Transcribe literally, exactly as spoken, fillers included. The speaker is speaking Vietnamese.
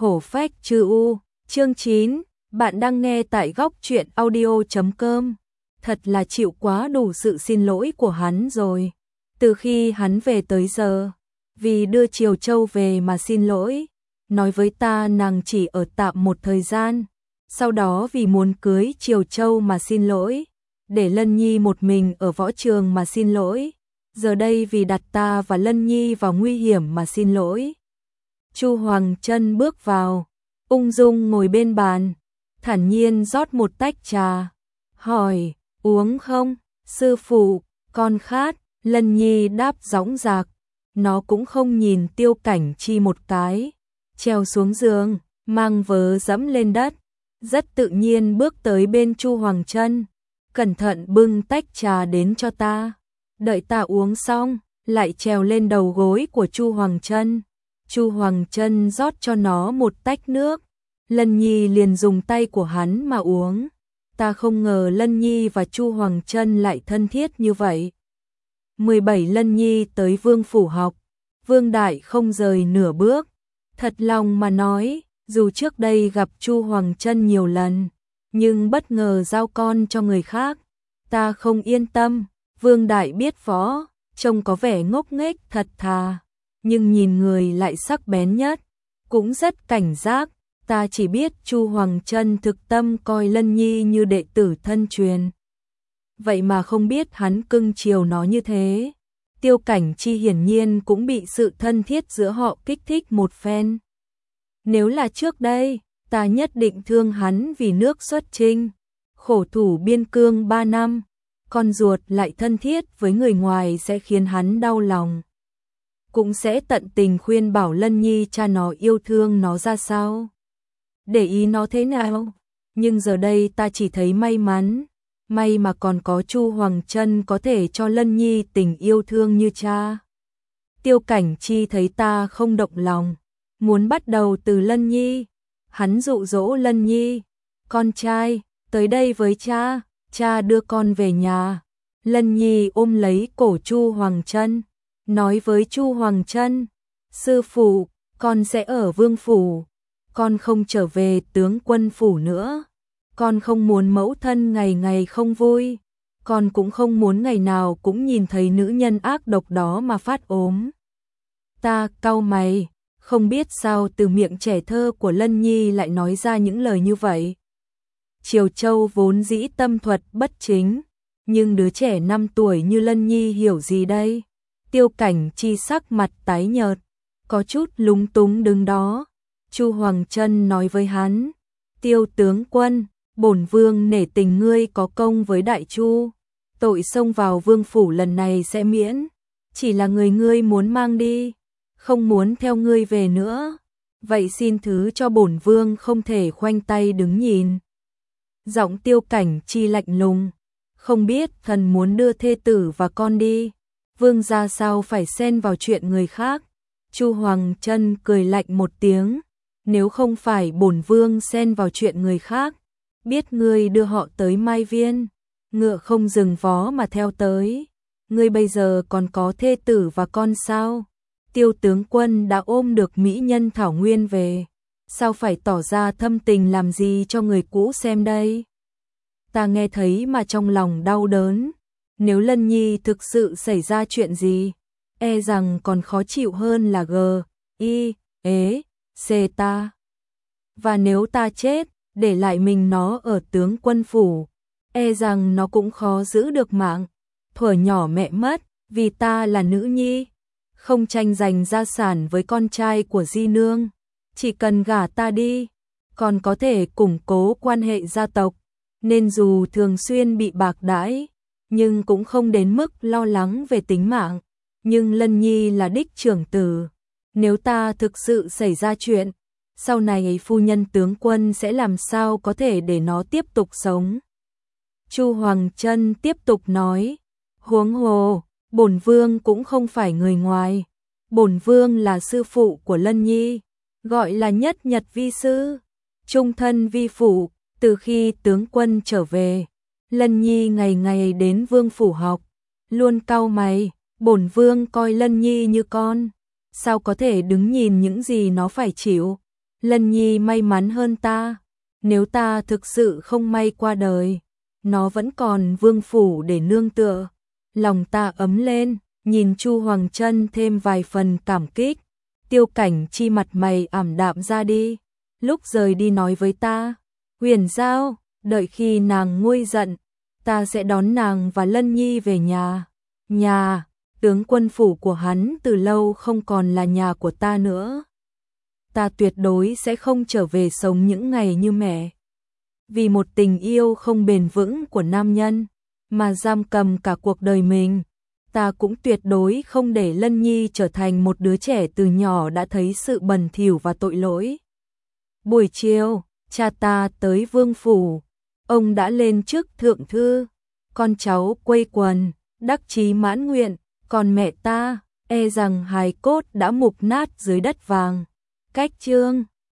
Hổ phách chư u, chương chín, bạn đang nghe tại góc truyện audio chấm com. Thật là chịu quá đủ sự xin lỗi của hắn rồi. Từ khi hắn về tới giờ, vì đưa Triều Châu về mà xin lỗi, nói với ta nàng chỉ ở tạm một thời gian, sau đó vì muốn cưới Triều Châu mà xin lỗi, để Lân Nhi một mình ở võ trường mà xin lỗi, giờ đây vì đặt ta và Lân Nhi vào nguy hiểm mà xin lỗi. Chu Hoàng Chân bước vào, ung dung ngồi bên bàn, thản nhiên rót một tách trà, hỏi, uống không, sư phụ, con khát. Lân Nhi đáp dõng dạc, nó cũng không nhìn Tiêu Cảnh Chi một cái, trèo xuống giường, mang vớ dẫm lên đất, rất tự nhiên bước tới bên Chu Hoàng Chân, cẩn thận bưng tách trà đến cho ta. Đợi ta uống xong, lại trèo lên đầu gối của Chu Hoàng Chân. Chu Hoàng Chân rót cho nó một tách nước, Lân Nhi liền dùng tay của hắn mà uống. Ta không ngờ Lân Nhi và Chu Hoàng Chân lại thân thiết như vậy. mười bảy Lân Nhi tới Vương phủ học, Vương Đại không rời nửa bước. Thật lòng mà nói, dù trước đây gặp Chu Hoàng Chân nhiều lần, nhưng bất ngờ giao con cho người khác, ta không yên tâm. Vương Đại biết võ, trông có vẻ ngốc nghếch thật thà, nhưng nhìn người lại sắc bén nhất, cũng rất cảnh giác. Ta chỉ biết Chu Hoàng Chân thực tâm coi Lân Nhi như đệ tử thân truyền, vậy mà không biết hắn cưng chiều nó như thế. Tiêu Cảnh Chi hiển nhiên cũng bị sự thân thiết giữa họ kích thích một phen. Nếu là trước đây, ta nhất định thương hắn vì nước xuất chinh, khổ thủ biên cương ba năm, con ruột lại thân thiết với người ngoài sẽ khiến hắn đau lòng. Cũng sẽ tận tình khuyên bảo Lân Nhi cha nó yêu thương nó ra sao, để ý nó thế nào. Nhưng giờ đây ta chỉ thấy may mắn, may mà còn có Chu Hoàng Chân có thể cho Lân Nhi tình yêu thương như cha. Tiêu Cảnh Chi thấy ta không động lòng, muốn bắt đầu từ Lân Nhi, hắn dụ dỗ Lân Nhi, con trai, tới đây với cha, cha đưa con về nhà. Lân Nhi ôm lấy cổ Chu Hoàng Chân, nói với Chu Hoàng Chân, sư phụ, con sẽ ở Vương phủ, con không trở về tướng quân phủ nữa. Con không muốn mẫu thân ngày ngày không vui, con cũng không muốn ngày nào cũng nhìn thấy nữ nhân ác độc đó mà phát ốm. Ta cau mày, không biết sao từ miệng trẻ thơ của Lân Nhi lại nói ra những lời như vậy. Triều Châu vốn dĩ tâm thuật bất chính, nhưng đứa trẻ năm tuổi như Lân Nhi hiểu gì đây? Tiêu Cảnh Chi sắc mặt tái nhợt, có chút lúng túng đứng đó. Chu Hoàng Chân nói với hắn, Tiêu tướng quân, bổn vương nể tình ngươi có công với Đại Chu, tội xông vào vương phủ lần này sẽ miễn, chỉ là người ngươi muốn mang đi, không muốn theo ngươi về nữa, vậy xin thứ cho bổn vương không thể khoanh tay đứng nhìn. Giọng Tiêu Cảnh Chi lạnh lùng, không biết thần muốn đưa thê tử và con đi, vương gia sao phải xen vào chuyện người khác. Chu Hoàng Chân cười lạnh một tiếng, nếu không phải bổn vương xen vào chuyện người khác, biết ngươi đưa họ tới Mai Viên, ngựa không dừng vó mà theo tới, ngươi bây giờ còn có thê tử và con sao? Tiêu tướng quân đã ôm được mỹ nhân Thảo Nguyên về, sao phải tỏ ra thâm tình làm gì cho người cũ xem đây? Ta nghe thấy mà trong lòng đau đớn, nếu Lân Nhi thực sự xảy ra chuyện gì, e rằng còn khó chịu hơn là g, i, ế, c ta. Và nếu ta chết, để lại mình nó ở tướng quân phủ, e rằng nó cũng khó giữ được mạng. Thuở nhỏ mẹ mất, vì ta là nữ nhi, không tranh giành gia sản với con trai của di nương, chỉ cần gả ta đi, còn có thể củng cố quan hệ gia tộc, nên dù thường xuyên bị bạc đãi, nhưng cũng không đến mức lo lắng về tính mạng. Nhưng Lân Nhi là đích trưởng tử, nếu ta thực sự xảy ra chuyện, sau này phu nhân tướng quân sẽ làm sao có thể để nó tiếp tục sống? Chu Hoàng Chân tiếp tục nói, huống hồ, bổn vương cũng không phải người ngoài, bổn vương là sư phụ của Lân Nhi, gọi là nhất nhật vi sư, trung thân vi phụ. Từ khi tướng quân trở về, Lân Nhi ngày ngày đến vương phủ học, luôn cau mày, bổn vương coi Lân Nhi như con, sao có thể đứng nhìn những gì nó phải chịu. Lân Nhi may mắn hơn ta, nếu ta thực sự không may qua đời, nó vẫn còn vương phủ để nương tựa. Lòng ta ấm lên, nhìn Chu Hoàng Chân thêm vài phần cảm kích. Tiêu Cảnh Chi mặt mày ảm đạm ra đi, lúc rời đi nói với ta, Huyền Giao, đợi khi nàng nguôi giận, ta sẽ đón nàng và Lân Nhi về nhà. Nhà, tướng quân phủ của hắn từ lâu không còn là nhà của ta nữa. Ta tuyệt đối sẽ không trở về sống những ngày như mẹ. Vì một tình yêu không bền vững của nam nhân, mà giam cầm cả cuộc đời mình. Ta cũng tuyệt đối không để Lân Nhi trở thành một đứa trẻ từ nhỏ đã thấy sự bẩn thỉu và tội lỗi. Buổi chiều, cha ta tới vương phủ, ông đã lên chức thượng thư, con cháu quây quần, đắc chí mãn nguyện, còn mẹ ta, e rằng hài cốt đã mục nát dưới đất vàng. Cách chương